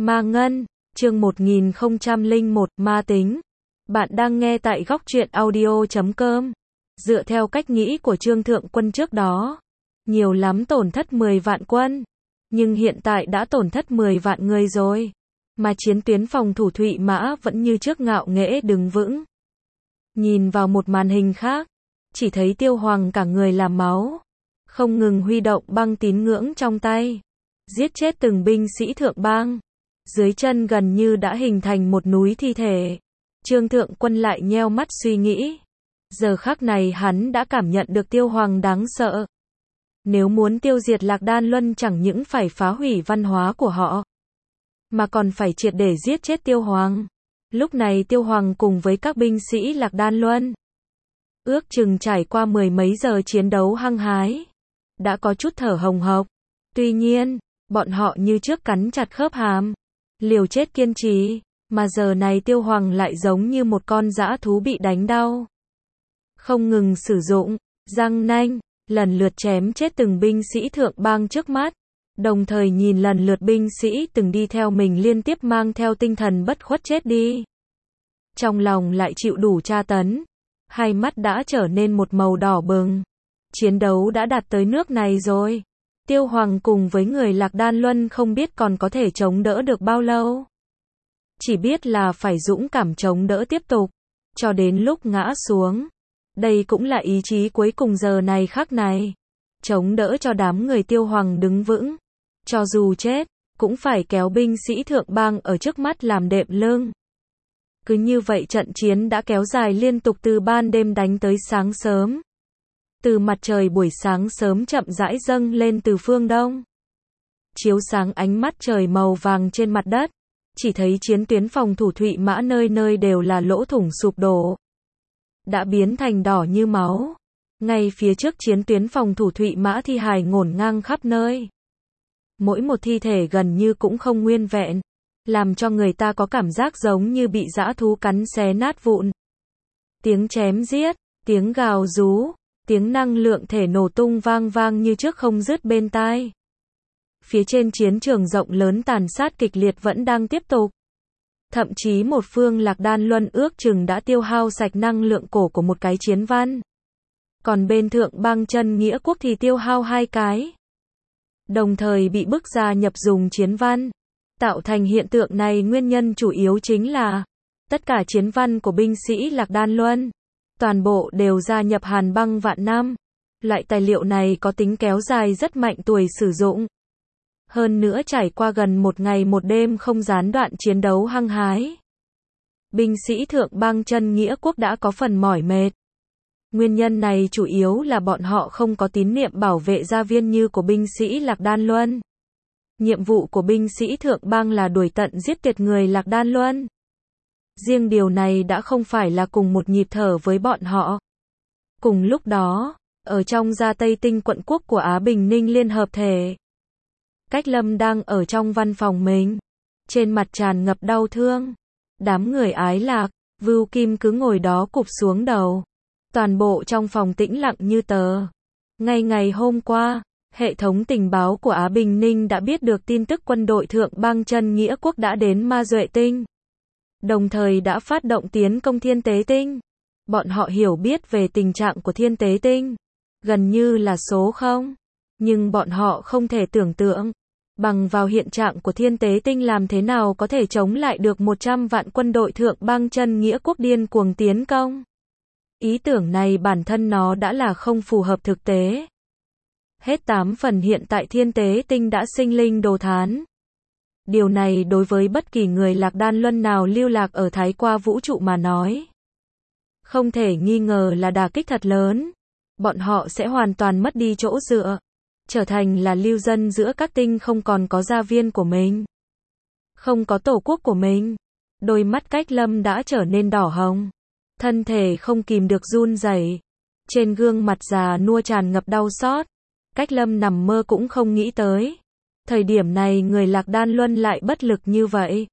Ma Ngân, chương 1001, Ma Tính. Bạn đang nghe tại Góc Truyện Audio.com. Dựa theo cách nghĩ của Trương Thượng Quân trước đó, nhiều lắm tổn thất 10 vạn quân. Nhưng hiện tại đã tổn thất 10 vạn người rồi. Mà chiến tuyến phòng thủ Thụy Mã vẫn như trước ngạo nghễ đứng vững. Nhìn vào một màn hình khác, chỉ thấy Tiêu Hoàng cả người là máu, không ngừng huy động băng tín ngưỡng trong tay, giết chết từng binh sĩ thượng bang. Dưới chân gần như đã hình thành một núi thi thể. Trương Thượng Quân lại nheo mắt suy nghĩ. Giờ khắc này hắn đã cảm nhận được Tiêu Hoàng đáng sợ. Nếu muốn tiêu diệt Lạc Đan Luân chẳng những phải phá hủy văn hóa của họ, mà còn phải triệt để giết chết Tiêu Hoàng. Lúc này Tiêu Hoàng cùng với các binh sĩ Lạc Đan Luân, ước chừng trải qua 10 mấy giờ chiến đấu hăng hái, đã có chút thở hồng hộc. Tuy nhiên, bọn họ như trước cắn chặt khớp hàm, liều chết kiên trì, mà giờ này Tiêu Hoàng lại giống như một con dã thú bị đánh đau. Không ngừng sử dụng răng nanh, lần lượt chém chết từng binh sĩ thượng bang trước mắt, đồng thời nhìn lần lượt binh sĩ từng đi theo mình liên tiếp mang theo tinh thần bất khuất chết đi. Trong lòng lại chịu đủ tra tấn, hai mắt đã trở nên một màu đỏ bừng. Chiến đấu đã đạt tới nước này rồi. Tiêu Hoàng cùng với người Lạc Đan Luân không biết còn có thể chống đỡ được bao lâu. Chỉ biết là phải dũng cảm chống đỡ tiếp tục, cho đến lúc ngã xuống. Đây cũng là ý chí cuối cùng giờ này khắc này. Chống đỡ cho đám người Tiêu Hoàng đứng vững. Cho dù chết, cũng phải kéo binh sĩ thượng bang ở trước mắt làm đệm lưng. Cứ như vậy trận chiến đã kéo dài liên tục từ ban đêm đánh tới sáng sớm. Từ mặt trời buổi sáng sớm chậm rãi dâng lên từ phương đông, chiếu sáng ánh mắt trời màu vàng trên mặt đất. Chỉ thấy chiến tuyến phòng thủ Thụy Mã nơi nơi đều là lỗ thủng sụp đổ, đã biến thành đỏ như máu. Ngay phía trước chiến tuyến phòng thủ Thụy Mã thi hài ngổn ngang khắp nơi. Mỗi một thi thể gần như cũng không nguyên vẹn, làm cho người ta có cảm giác giống như bị dã thú cắn xé nát vụn. Tiếng chém giết, tiếng gào rú, tiếng năng lượng thể nổ tung vang vang như trước không dứt bên tai. Phía trên chiến trường rộng lớn tàn sát kịch liệt vẫn đang tiếp tục. Thậm chí một phương Lạc Đan Luân ước chừng đã tiêu hao sạch năng lượng cổ của một cái chiến văn. Còn bên thượng bang Chân Nghĩa Quốc thì tiêu hao 2 cái. Đồng thời bị bức gia nhập dùng chiến văn. Tạo thành hiện tượng này nguyên nhân chủ yếu chính là tất cả chiến văn của binh sĩ Lạc Đan Luân toàn bộ đều gia nhập hàn băng vạn năm. Loại tài liệu này có tính kéo dài rất mạnh tuổi sử dụng. Hơn nữa trải qua gần một ngày một đêm không gián đoạn chiến đấu hăng hái. Binh sĩ thượng bang Chân Nghĩa Quốc đã có phần mỏi mệt. Nguyên nhân này chủ yếu là bọn họ không có tín niệm bảo vệ gia viên như của binh sĩ Lạc Đan Luân. Nhiệm vụ của binh sĩ thượng bang là đuổi tận giết tuyệt người Lạc Đan Luân. Riêng điều này đã không phải là cùng một nhịp thở với bọn họ. Cùng lúc đó, ở trong Gia Tây Tinh quận quốc của Á Bình Ninh Liên Hợp Thể, Cách Lâm đang ở trong văn phòng mình, trên mặt tràn ngập đau thương. Đám người Ái Lạc, Vưu Kim cứ ngồi đó cụp xuống đầu. Toàn bộ trong phòng tĩnh lặng như tờ. Ngay ngày hôm qua, hệ thống tình báo của Á Bình Ninh đã biết được tin tức quân đội thượng bang Chân Nghĩa Quốc đã đến Ma Duệ Tinh. Đồng thời đã phát động tiến công Thiên Tế Tinh. Bọn họ hiểu biết về tình trạng của Thiên Tế Tinh, gần như là số 0. Nhưng bọn họ không thể tưởng tượng, bằng vào hiện trạng của Thiên Tế Tinh làm thế nào có thể chống lại được 100 vạn quân đội thượng bang Chân Nghĩa Quốc điên cuồng tiến công. Ý tưởng này bản thân nó đã là không phù hợp thực tế. Hết 8 phần hiện tại Thiên Tế Tinh đã sinh linh đồ thán. Điều này đối với bất kỳ người Lạc Đan Luân nào lưu lạc ở thái qua vũ trụ mà nói, không thể nghi ngờ là đả kích thật lớn. Bọn họ sẽ hoàn toàn mất đi chỗ dựa, trở thành là lưu dân giữa các tinh, không còn có gia viên của mình, không có tổ quốc của mình. Đôi mắt Cách Lâm đã trở nên đỏ hồng, thân thể không kìm được run rẩy, trên gương mặt già nua tràn ngập đau xót. Cách Lâm nằm mơ cũng không nghĩ tới, thời điểm này người Lạc Đan Luân lại bất lực như vậy.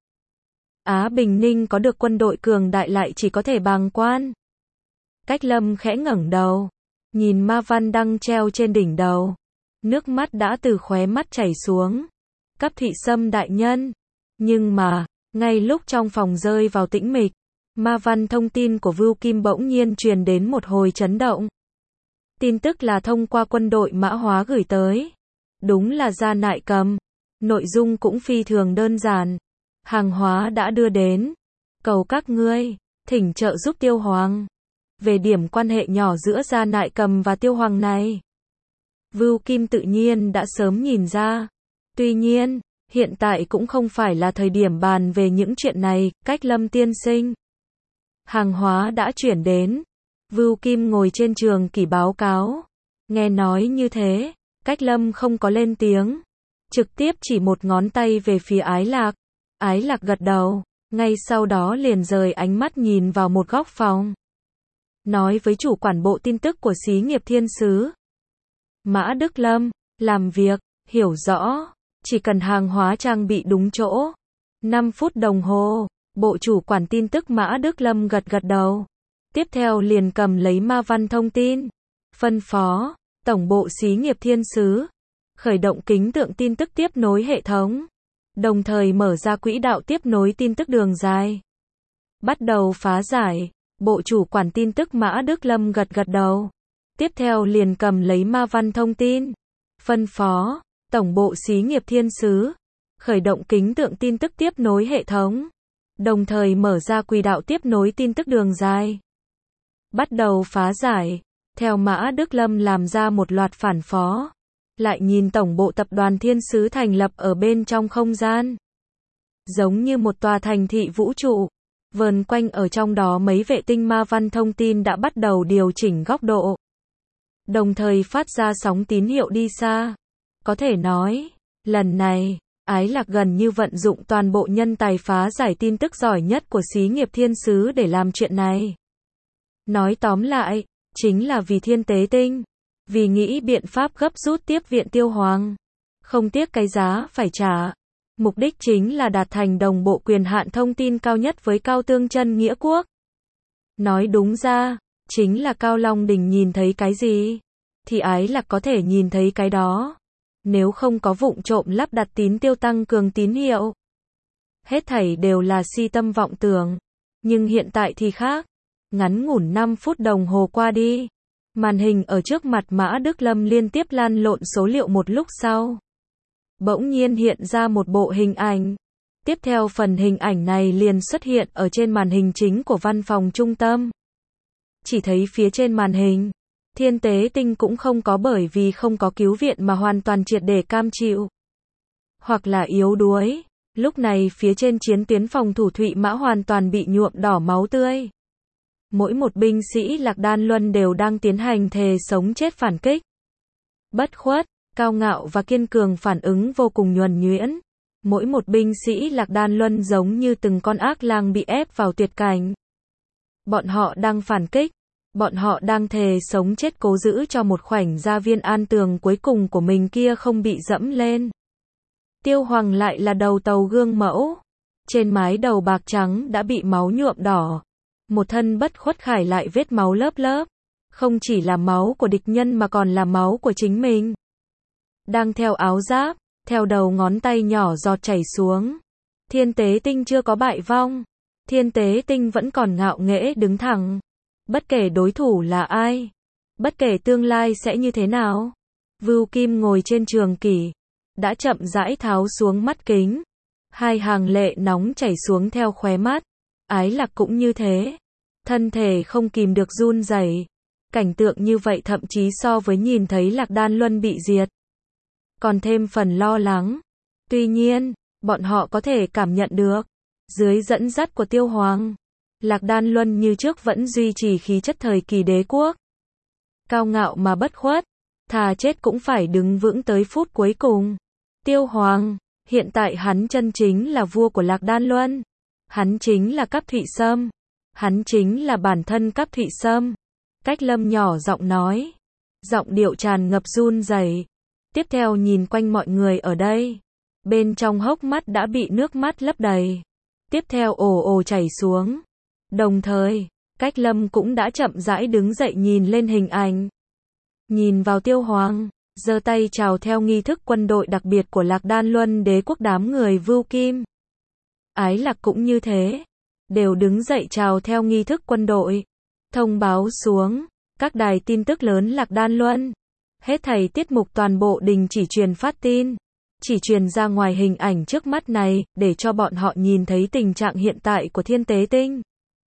Á Bình Ninh có được quân đội cường đại lại chỉ có thể bàng quan. Cách Lâm khẽ ngẩng đầu, nhìn ma văn đang treo trên đỉnh đầu. Nước mắt đã từ khóe mắt chảy xuống. Cấp Thị Sâm đại nhân, Nhưng mà, ngay lúc trong phòng rơi vào tĩnh mịch, ma văn thông tin của Vưu Kim bỗng nhiên truyền đến một hồi chấn động. Tin tức là thông qua quân đội Mã Hóa gửi tới. Đúng là Gia Nại Cầm. Nội dung cũng phi thường đơn giản. Hàng hóa đã đưa đến. Cầu các ngươi, thỉnh trợ giúp Tiêu Hoàng. Về điểm quan hệ nhỏ giữa Gia Nại Cầm và Tiêu Hoàng này, Vưu Kim tự nhiên đã sớm nhìn ra. Tuy nhiên, hiện tại cũng không phải là thời điểm bàn về những chuyện này, Cách Lâm tiên sinh. Hàng hóa đã chuyển đến. Vưu Kim ngồi trên trường kỷ báo cáo. Nghe nói như thế, Cách Lâm không có lên tiếng. Trực tiếp chỉ một ngón tay về phía Ái Lạc. Ái Lạc gật đầu, ngay sau đó liền rời ánh mắt nhìn vào một góc phòng. Nói với chủ quản bộ tin tức của xí nghiệp Thiên Sứ. Mã Đức Lâm, làm việc, hiểu rõ, chỉ cần hàng hóa trang bị đúng chỗ. 5 phút đồng hồ, bộ chủ quản tin tức Mã Đức Lâm gật đầu. Tiếp theo liền cầm lấy ma văn thông tin. Phân phó, tổng bộ xí nghiệp Thiên Sứ. Khởi động kính tượng tin tức tiếp nối hệ thống. Đồng thời mở ra quỹ đạo tiếp nối tin tức đường dài. Bắt đầu phá giải, bộ chủ quản tin tức Mã Đức Lâm gật đầu. Tiếp theo liền cầm lấy ma văn thông tin. Phân phó, tổng bộ xí nghiệp Thiên Sứ. Khởi động kính tượng tin tức tiếp nối hệ thống. Đồng thời mở ra quỹ đạo tiếp nối tin tức đường dài. Bắt đầu phá giải, theo Mã Đức Lâm làm ra một loạt phản phó. Lại nhìn tổng bộ tập đoàn Thiên Sứ thành lập ở bên trong không gian. Giống như một tòa thành thị vũ trụ. Vờn quanh ở trong đó mấy vệ tinh ma văn thông tin đã bắt đầu điều chỉnh góc độ. Đồng thời phát ra sóng tín hiệu đi xa. Có thể nói, lần này, Ái Lạc gần như vận dụng toàn bộ nhân tài phá giải tin tức giỏi nhất của xí nghiệp Thiên Sứ để làm chuyện này. Nói tóm lại, chính là vì Thiên Tế Tinh. Vì nghĩ biện pháp gấp rút tiếp viện Tiêu Hoàng. Không tiếc cái giá phải trả. Mục đích chính là đạt thành đồng bộ quyền hạn thông tin cao nhất với Cao Tương Chân Nghĩa Quốc. Nói đúng ra, chính là Cao Long Đình nhìn thấy cái gì, thì Ái Lạc có thể nhìn thấy cái đó. Nếu không có vụng trộm lắp đặt tín tiêu tăng cường tín hiệu. Hết thảy đều là si tâm vọng tưởng. Nhưng hiện tại thì khác. Ngắn ngủn 5 phút đồng hồ qua đi. Màn hình ở trước mặt Mã Đức Lâm liên tiếp lan lộn số liệu một lúc sau. Bỗng nhiên hiện ra một bộ hình ảnh. Tiếp theo phần hình ảnh này liền xuất hiện ở trên màn hình chính của văn phòng trung tâm. Chỉ thấy phía trên màn hình, Thiên Tế Tinh cũng không có bởi vì không có cứu viện mà hoàn toàn triệt để cam chịu. Hoặc là yếu đuối. Lúc này phía trên chiến tuyến phòng thủ Thụy Mã hoàn toàn bị nhuộm đỏ máu tươi. Mỗi một binh sĩ Lạc Đan Luân đều đang tiến hành thề sống chết phản kích. Bất khuất, cao ngạo và kiên cường phản ứng vô cùng nhuần nhuyễn. Mỗi một binh sĩ Lạc Đan Luân giống như từng con ác lang bị ép vào tuyệt cảnh. Bọn họ đang phản kích. Bọn họ đang thề sống chết cố giữ cho một khoảnh gia viên an tường cuối cùng của mình kia không bị dẫm lên. Tiêu Hoàng lại là đầu tàu gương mẫu. Trên mái đầu bạc trắng đã bị máu nhuộm đỏ. Một thân bất khuất khải lại vết máu lớp lớp. Không chỉ là máu của địch nhân mà còn là máu của chính mình. Đang theo áo giáp, theo đầu ngón tay nhỏ giọt chảy xuống. Thiên Tế Tinh chưa có bại vong. Thiên Tế Tinh vẫn còn ngạo nghễ đứng thẳng. Bất kể đối thủ là ai. Bất kể tương lai sẽ như thế nào. Vưu Kim ngồi trên trường kỷ. Đã chậm rãi tháo xuống mắt kính. Hai hàng lệ nóng chảy xuống theo khóe mắt. Ái Lạc cũng như thế. Thân thể không kìm được run rẩy. Cảnh tượng như vậy thậm chí so với nhìn thấy Lạc Đan Luân bị diệt. Còn thêm phần lo lắng. Tuy nhiên, bọn họ có thể cảm nhận được. Dưới dẫn dắt của Tiêu Hoàng, Lạc Đan Luân như trước vẫn duy trì khí chất thời kỳ đế quốc. Cao ngạo mà bất khuất. Thà chết cũng phải đứng vững tới phút cuối cùng. Tiêu Hoàng, hiện tại hắn chân chính là vua của Lạc Đan Luân. Hắn chính là Cáp Thụy Sâm. Hắn chính là bản thân Cáp Thụy Sâm. Cách Lâm nhỏ giọng nói. Giọng điệu tràn ngập run rẩy. Tiếp theo nhìn quanh mọi người ở đây. Bên trong hốc mắt đã bị nước mắt lấp đầy. Tiếp theo ồ ồ chảy xuống. Đồng thời, Cách Lâm cũng đã chậm rãi đứng dậy nhìn lên hình ảnh. Nhìn vào Tiêu Hoàng, giơ tay chào theo nghi thức quân đội đặc biệt của Lạc Đan Luân đế quốc đám người Vưu Kim. Ái Lạc cũng như thế. Đều đứng dậy chào theo nghi thức quân đội. Thông báo xuống. Các đài tin tức lớn Lạc Đan Luân. Hết thảy tiết mục toàn bộ đình chỉ truyền phát tin. Chỉ truyền ra ngoài hình ảnh trước mắt này, để cho bọn họ nhìn thấy tình trạng hiện tại của Thiên Tế Tinh.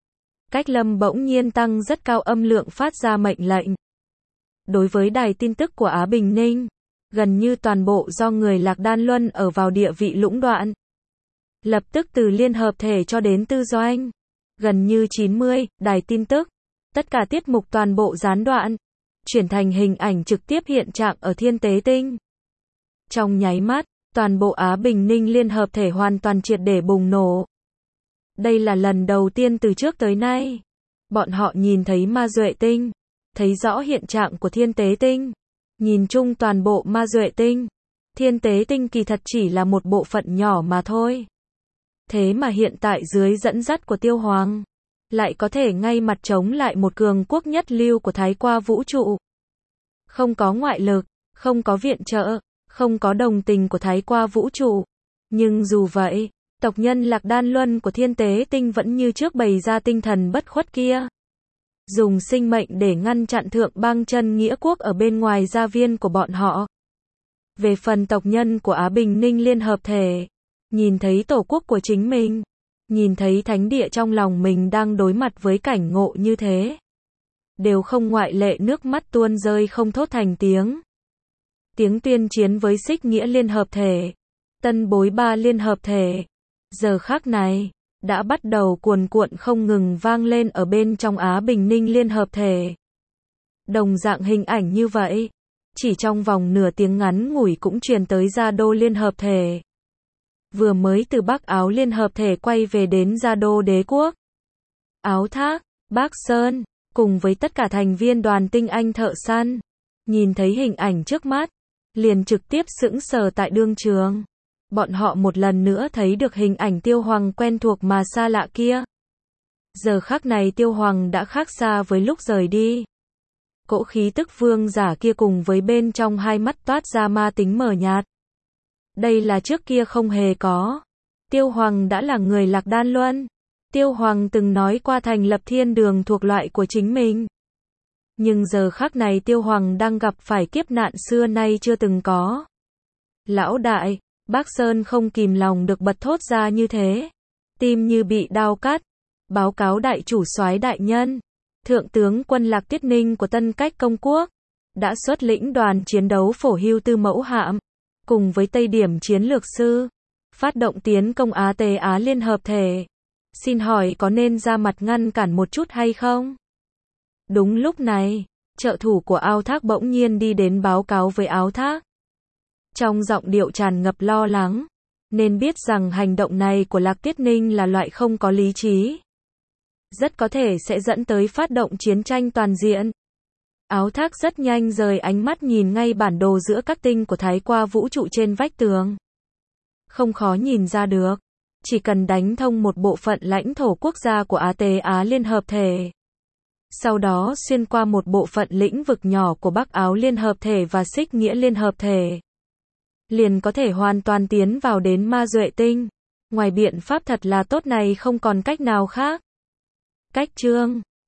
Cách Lâm bỗng nhiên tăng rất cao âm lượng phát ra mệnh lệnh. Đối với đài tin tức của Á Bình Ninh, gần như toàn bộ do người Lạc Đan Luân ở vào địa vị lũng đoạn. Lập tức từ liên hợp thể cho đến tư doanh. Gần như 90 đài tin tức. Tất cả tiết mục toàn bộ gián đoạn. Chuyển thành hình ảnh trực tiếp hiện trạng ở Thiên Tế Tinh. Trong nháy mắt, toàn bộ Á Bình Ninh liên hợp thể hoàn toàn triệt để bùng nổ. Đây là lần đầu tiên từ trước tới nay. Bọn họ nhìn thấy ma duệ tinh. Thấy rõ hiện trạng của Thiên Tế Tinh. Nhìn chung toàn bộ ma duệ tinh. Thiên Tế Tinh kỳ thật chỉ là một bộ phận nhỏ mà thôi. Thế mà hiện tại dưới dẫn dắt của Tiêu Hoàng, lại có thể ngay mặt chống lại một cường quốc nhất lưu của Thái qua vũ trụ. Không có ngoại lực, không có viện trợ, không có đồng tình của Thái qua vũ trụ. Nhưng dù vậy, tộc nhân Lạc Đan Luân của Thiên Tế Tinh vẫn như trước bày ra tinh thần bất khuất kia. Dùng sinh mệnh để ngăn chặn thượng bang chân nghĩa quốc ở bên ngoài gia viên của bọn họ. Về phần tộc nhân của Á Bình Ninh liên hợp thể, nhìn thấy tổ quốc của chính mình, nhìn thấy thánh địa trong lòng mình đang đối mặt với cảnh ngộ như thế. Đều không ngoại lệ nước mắt tuôn rơi không thốt thành tiếng. Tiếng tuyên chiến với Xích Nghĩa liên hợp thể, Tân Bối Ba liên hợp thể, giờ khắc này, đã bắt đầu cuồn cuộn không ngừng vang lên ở bên trong Á Bình Ninh liên hợp thể. Đồng dạng hình ảnh như vậy, chỉ trong vòng nửa tiếng ngắn ngủi cũng truyền tới Gia Đô liên hợp thể. Vừa mới từ Bắc Áo liên hợp thể quay về đến Gia Đô đế quốc. Áo Thác, Bác Sơn, cùng với tất cả thành viên đoàn tinh anh thợ săn, nhìn thấy hình ảnh trước mắt, liền trực tiếp sững sờ tại đương trường. Bọn họ một lần nữa thấy được hình ảnh Tiêu Hoàng quen thuộc mà xa lạ kia. Giờ khắc này Tiêu Hoàng đã khác xa với lúc rời đi. Cỗ khí tức vương giả kia cùng với bên trong hai mắt toát ra ma tính mờ nhạt. Đây là trước kia không hề có. Tiêu Hoàng đã là người Lạc Đan Luân. Tiêu Hoàng từng nói qua thành lập thiên đường thuộc loại của chính mình. Nhưng giờ khắc này Tiêu Hoàng đang gặp phải kiếp nạn xưa nay chưa từng có. Lão đại, Bác Sơn không kìm lòng được bật thốt ra như thế. Tim như bị đao cắt. Báo cáo đại chủ soái đại nhân. Thượng tướng quân Lạc Tiết Ninh của Tân Cách Công Quốc đã xuất lĩnh đoàn chiến đấu phổ hưu tư mẫu hạm, cùng với Tây Điểm chiến lược sư, phát động tiến công Á Tề Á liên hợp thể. Xin hỏi có nên ra mặt ngăn cản một chút hay không? Đúng lúc này, trợ thủ của Áo Thác bỗng nhiên đi đến báo cáo với Áo Thác. Trong giọng điệu tràn ngập lo lắng, nên biết rằng hành động này của Lạc Tiết Ninh là loại không có lý trí. Rất có thể sẽ dẫn tới phát động chiến tranh toàn diện. Áo Thác rất nhanh rời ánh mắt nhìn ngay bản đồ giữa các tinh của Thái qua vũ trụ trên vách tường. Không khó nhìn ra được. Chỉ cần đánh thông một bộ phận lãnh thổ quốc gia của Á Tề Á liên hợp thể. Sau đó xuyên qua một bộ phận lĩnh vực nhỏ của Bắc Áo liên hợp thể và Xích Nghĩa liên hợp thể. Liền có thể hoàn toàn tiến vào đến ma duệ tinh. Ngoài biện pháp thật là tốt này không còn cách nào khác. Cách chương